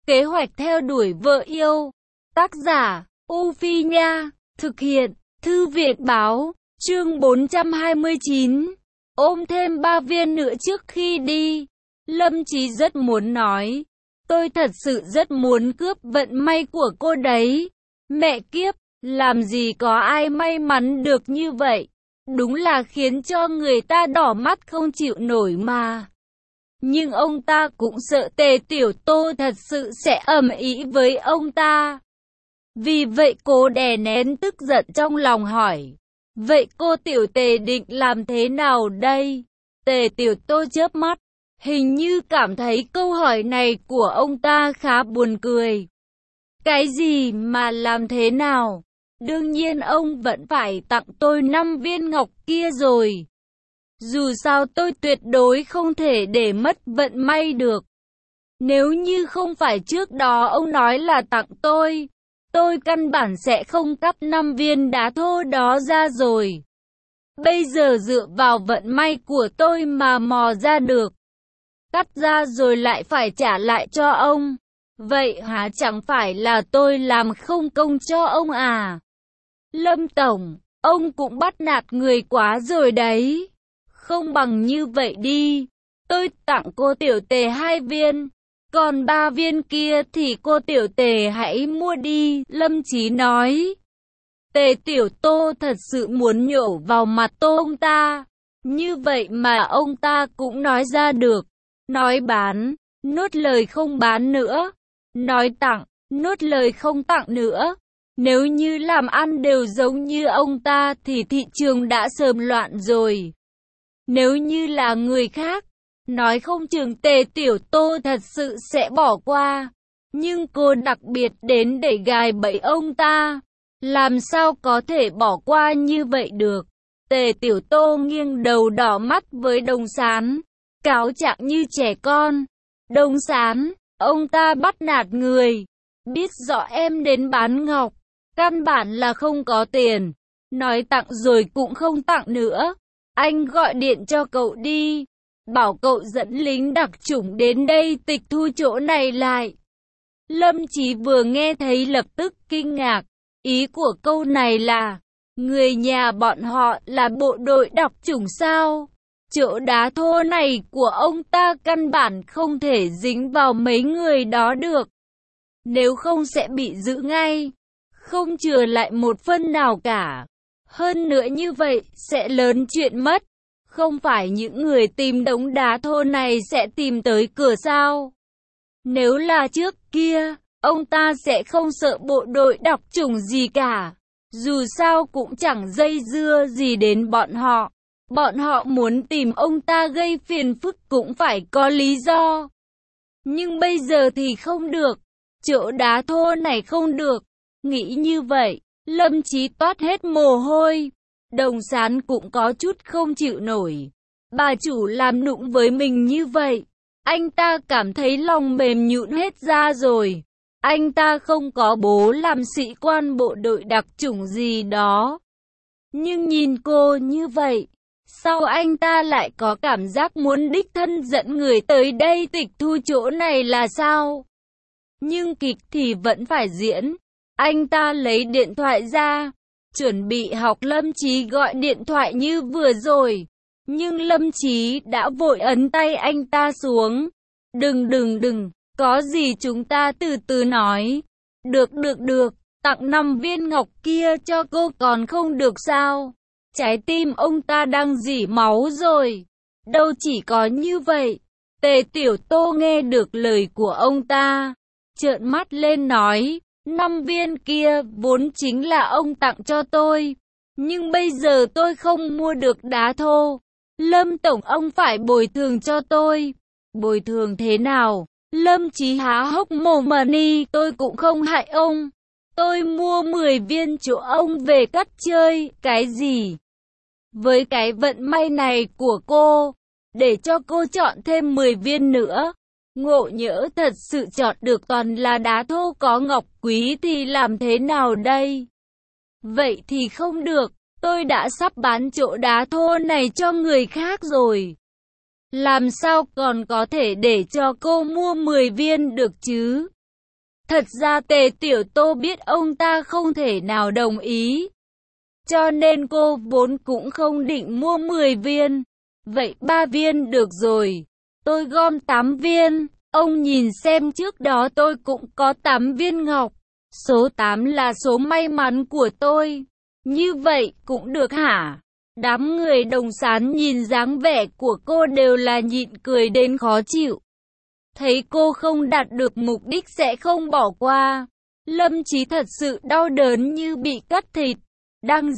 Kế hoạch theo đuổi vợ yêu. Tác giả, U Phi Nha. Thực hiện, Thư viện Báo. Chương 429. Ôm thêm 3 viên nữa trước khi đi. Lâm Chí rất muốn nói. Tôi thật sự rất muốn cướp vận may của cô đấy. Mẹ kiếp, làm gì có ai may mắn được như vậy. Đúng là khiến cho người ta đỏ mắt không chịu nổi mà. Nhưng ông ta cũng sợ Tề Tiểu Tô thật sự sẽ ầm ĩ với ông ta. Vì vậy cô đè nén tức giận trong lòng hỏi. Vậy cô Tiểu Tề định làm thế nào đây? Tề Tiểu Tô chớp mắt. Hình như cảm thấy câu hỏi này của ông ta khá buồn cười. Cái gì mà làm thế nào? Đương nhiên ông vẫn phải tặng tôi 5 viên ngọc kia rồi. Dù sao tôi tuyệt đối không thể để mất vận may được. Nếu như không phải trước đó ông nói là tặng tôi căn bản sẽ không cắp 5 viên đá thô đó ra rồi. Bây giờ dựa vào vận may của tôi mà mò ra được. Cắt ra rồi lại phải trả lại cho ông. Vậy hả, chẳng phải là tôi làm không công cho ông à? Lâm Tổng, ông cũng bắt nạt người quá rồi đấy. Không bằng như vậy đi. Tôi tặng cô Tiểu Tề 2 viên. Còn 3 viên kia thì cô Tiểu Tề hãy mua đi, Lâm Chí nói. Tề Tiểu Tô thật sự muốn nhổ vào mặt ông ta. Như vậy mà ông ta cũng nói ra được. Nói bán, nuốt lời không bán nữa. Nói tặng, nuốt lời không tặng nữa. Nếu như làm ăn đều giống như ông ta thì thị trường đã sớm loạn rồi. Nếu như là người khác, nói không chừng Tề Tiểu Tô thật sự sẽ bỏ qua. Nhưng cô đặc biệt đến để gài bẫy ông ta. Làm sao có thể bỏ qua như vậy được? Tề Tiểu Tô nghiêng đầu đỏ mắt với Đồng Sán. Cáo trạng như trẻ con. Đồng Sán, ông ta bắt nạt người. Biết rõ em đến bán ngọc. Căn bản là không có tiền. Nói tặng rồi cũng không tặng nữa. Anh gọi điện cho cậu đi. Bảo cậu dẫn lính đặc chủng đến đây tịch thu chỗ này lại. Lâm Chí vừa nghe thấy lập tức kinh ngạc. Ý của câu này là, người nhà bọn họ là bộ đội đặc chủng sao? Chỗ đá thô này của ông ta căn bản không thể dính vào mấy người đó được. Nếu không sẽ bị giữ ngay. Không chừa lại một phân nào cả. Hơn nữa như vậy sẽ lớn chuyện mất. Không phải những người tìm đống đá thô này sẽ tìm tới cửa sao? Nếu là trước kia, ông ta sẽ không sợ bộ đội đặc chủng gì cả. Dù sao cũng chẳng dây dưa gì đến bọn họ. Bọn họ muốn tìm ông ta gây phiền phức cũng phải có lý do. Nhưng bây giờ thì không được. Chỗ đá thô này không được. Nghĩ như vậy, Lâm Chí toát hết mồ hôi. Đồng Sán cũng có chút không chịu nổi. Bà chủ làm nũng với mình như vậy. Anh ta cảm thấy lòng mềm nhũn hết ra rồi. Anh ta không có bố làm sĩ quan bộ đội đặc chủng gì đó. Nhưng nhìn cô như vậy, sao anh ta lại có cảm giác muốn đích thân dẫn người tới đây tịch thu chỗ này là sao? Nhưng kịch thì vẫn phải diễn. Anh ta lấy điện thoại ra, chuẩn bị học Lâm Chí gọi điện thoại như vừa rồi. Nhưng Lâm Chí đã vội ấn tay anh ta xuống. Đừng, có gì chúng ta từ từ nói. Được, tặng 5 viên ngọc kia cho cô còn không được sao? Trái tim ông ta đang rỉ máu rồi. Đâu chỉ có như vậy. Tề Tiểu Tô nghe được lời của ông ta, trợn mắt lên nói. 5 viên kia vốn chính là ông tặng cho tôi. Nhưng bây giờ tôi không mua được đá thô. Lâm Tổng, ông phải bồi thường cho tôi. Bồi thường thế nào? Lâm Chí há hốc mồm mà đi. Tôi cũng không hại ông. Tôi mua 10 viên chỗ ông về cắt chơi. Cái gì? Với cái vận may này của cô, để cho cô chọn thêm 10 viên nữa. Ngộ nhỡ thật sự chọn được toàn là đá thô có ngọc quý thì làm thế nào đây? Vậy thì không được. Tôi đã sắp bán chỗ đá thô này cho người khác rồi. Làm sao còn có thể để cho cô mua 10 viên được chứ? Thật ra Tề Tiểu Tô biết ông ta không thể nào đồng ý. Cho nên cô vốn cũng không định mua 10 viên. Vậy 3 viên được rồi. Tôi gom 8 viên. Ông nhìn xem trước đó tôi cũng có 8 viên ngọc. Số 8 là số may mắn của tôi. Như vậy cũng được hả? Đám người Đồng Sán nhìn dáng vẻ của cô đều là nhịn cười đến khó chịu. Thấy cô không đạt được mục đích sẽ không bỏ qua. Lâm Chí thật sự đau đớn như bị cắt thịt. Đang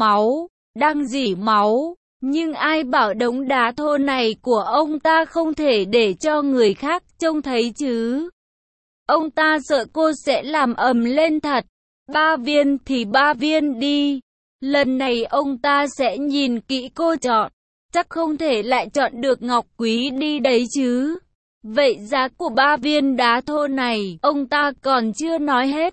rỉ máu. Nhưng ai bảo đống đá thô này của ông ta không thể để cho người khác trông thấy chứ. Ông ta sợ cô sẽ làm ầm lên thật. 3 viên thì 3 viên đi. Lần này ông ta sẽ nhìn kỹ cô chọn. Chắc không thể lại chọn được ngọc quý đi đấy chứ. Vậy giá của 3 viên đá thô này, ông ta còn chưa nói hết.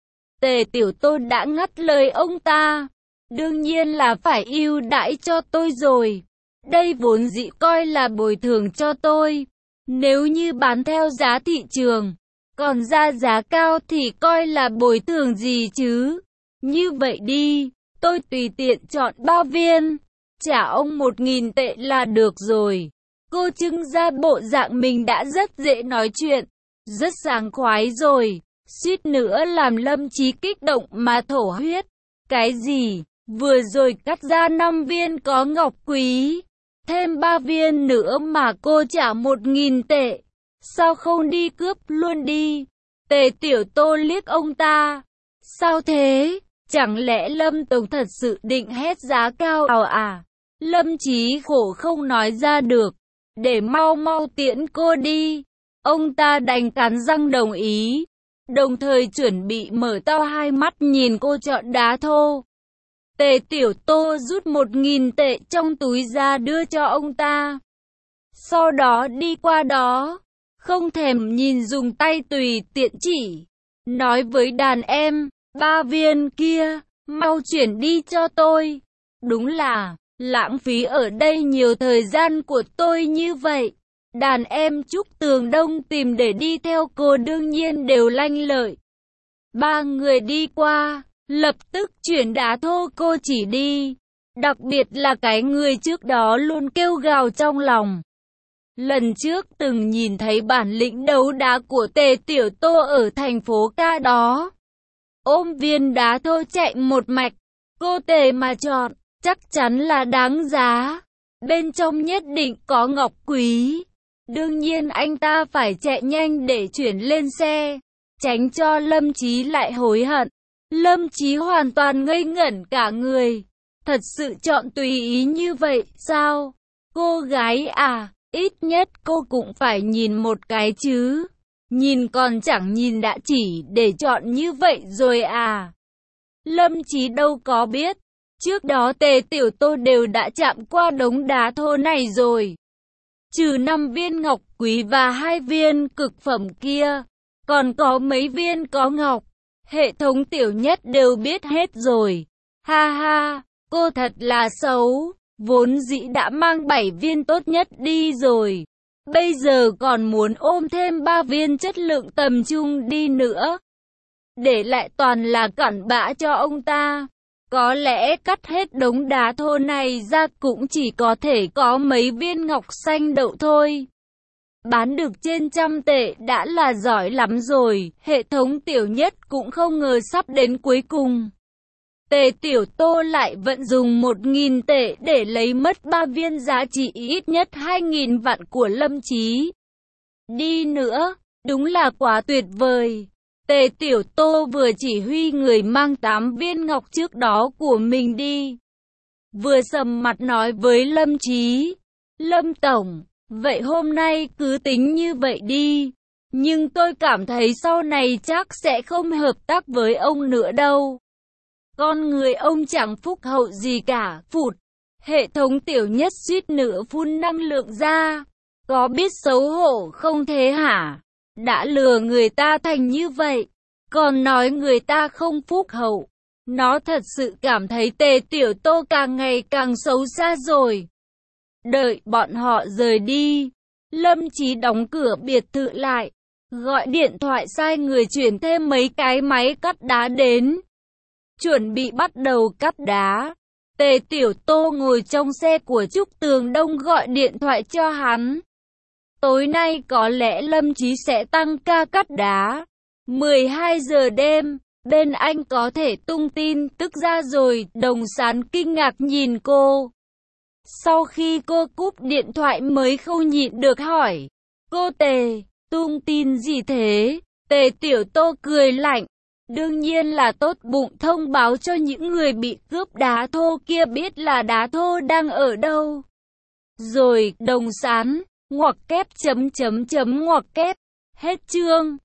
Tề Tiểu Tô đã ngắt lời ông ta. Đương nhiên là phải ưu đãi cho tôi rồi. Đây vốn dĩ coi là bồi thường cho tôi. Nếu như bán theo giá thị trường, còn ra giá cao thì coi là bồi thường gì chứ. Như vậy đi, tôi tùy tiện chọn 3 viên. Trả ông 1.000 tệ là được rồi. Cô trưng ra bộ dạng mình đã rất dễ nói chuyện, rất sảng khoái rồi. Suýt nữa làm Lâm Chí kích động mà thổ huyết. Cái gì? Vừa rồi cắt ra 5 viên có ngọc quý. Thêm 3 viên nữa mà cô trả 1.000 tệ. Sao không đi cướp luôn đi? Tề Tiểu Tô liếc ông ta. Sao thế? Chẳng lẽ Lâm Tổng thật sự định hét giá cao à? Lâm Chí khổ không nói ra được. Để mau tiễn cô đi. Ông ta đành cắn răng đồng ý. Đồng thời chuẩn bị mở to hai mắt nhìn cô chọn đá thô. Tề Tiểu Tô rút 1.000 tệ trong túi ra đưa cho ông ta. Sau đó đi qua đó. Không thèm nhìn dùng tay tùy tiện chỉ. Nói với đàn em, 3 viên kia, mau chuyển đi cho tôi. Đúng là lãng phí ở đây nhiều thời gian của tôi như vậy. Đàn em Trúc Tường Đông tìm để đi theo cô đương nhiên đều lanh lợi. 3 người đi qua, lập tức chuyển đá thô cô chỉ đi. Đặc biệt là cái người trước đó luôn kêu gào trong lòng. Lần trước từng nhìn thấy bản lĩnh đấu đá của Tề Tiểu Tô ở thành phố ca đó. Ôm viên đá thô chạy một mạch, cô Tề mà chọn, chắc chắn là đáng giá. Bên trong nhất định có ngọc quý. Đương nhiên anh ta phải chạy nhanh để chuyển lên xe, tránh cho Lâm Chí lại hối hận. Lâm Chí hoàn toàn ngây ngẩn cả người. Thật sự chọn tùy ý như vậy sao? Cô gái à, ít nhất cô cũng phải nhìn một cái chứ. Nhìn còn chẳng nhìn đã chỉ để chọn như vậy rồi à? Lâm Chí đâu có biết. Trước đó Tề Tiểu Tô đều đã chạm qua đống đá thô này rồi. Trừ 5 viên ngọc quý và 2 viên cực phẩm kia, còn có mấy viên có ngọc. Hệ thống Tiểu Nhất đều biết hết rồi. Ha ha, cô thật là xấu. Vốn dĩ đã mang 7 viên tốt nhất đi rồi. Bây giờ còn muốn ôm thêm 3 viên chất lượng tầm trung đi nữa. Để lại toàn là cặn bã cho ông ta. Có lẽ cắt hết đống đá thô này ra cũng chỉ có thể có mấy viên ngọc xanh đậu thôi. Bán được trên 100 tệ đã là giỏi lắm rồi. Hệ thống Tiểu Nhất cũng không ngờ sắp đến cuối cùng. Tề Tiểu Tô lại vận dùng 1.000 tệ để lấy mất 3 viên giá trị ít nhất 2.000 vạn của Lâm Chí. Đi nữa, đúng là quá tuyệt vời. Tề Tiểu Tô vừa chỉ huy người mang 8 viên ngọc trước đó của mình đi. Vừa sầm mặt nói với Lâm Chí. Lâm Tổng, vậy hôm nay cứ tính như vậy đi. Nhưng tôi cảm thấy sau này chắc sẽ không hợp tác với ông nữa đâu. Con người ông chẳng phúc hậu gì cả, phụt. Hệ thống Tiểu Nhất suýt nữa phun năng lượng ra. Có biết xấu hổ không thế hả? Đã lừa người ta thành như vậy, còn nói người ta không phúc hậu. Nó thật sự cảm thấy Tề Tiểu Tô càng ngày càng xấu xa rồi. Đợi bọn họ rời đi, Lâm Chí đóng cửa biệt thự lại, gọi điện thoại sai người chuyển thêm mấy cái máy cắt đá đến. Chuẩn bị bắt đầu cắt đá. Tề Tiểu Tô ngồi trong xe của Trúc Tường Đông gọi điện thoại cho hắn. Tối nay có lẽ Lâm Chí sẽ tăng ca cắt đá. 12 giờ đêm, bên anh có thể tung tin tức ra rồi. Đồng Sán kinh ngạc nhìn cô. Sau khi cô cúp điện thoại mới không nhịn được hỏi. Cô Tề, tung tin gì thế? Tề Tiểu Tô cười lạnh. Đương nhiên là tốt bụng thông báo cho những người bị cướp đá thô kia biết là đá thô đang ở đâu. Rồi, Đồng Sán, ngoặc kép chấm chấm chấm ngoặc kép. Hết chương.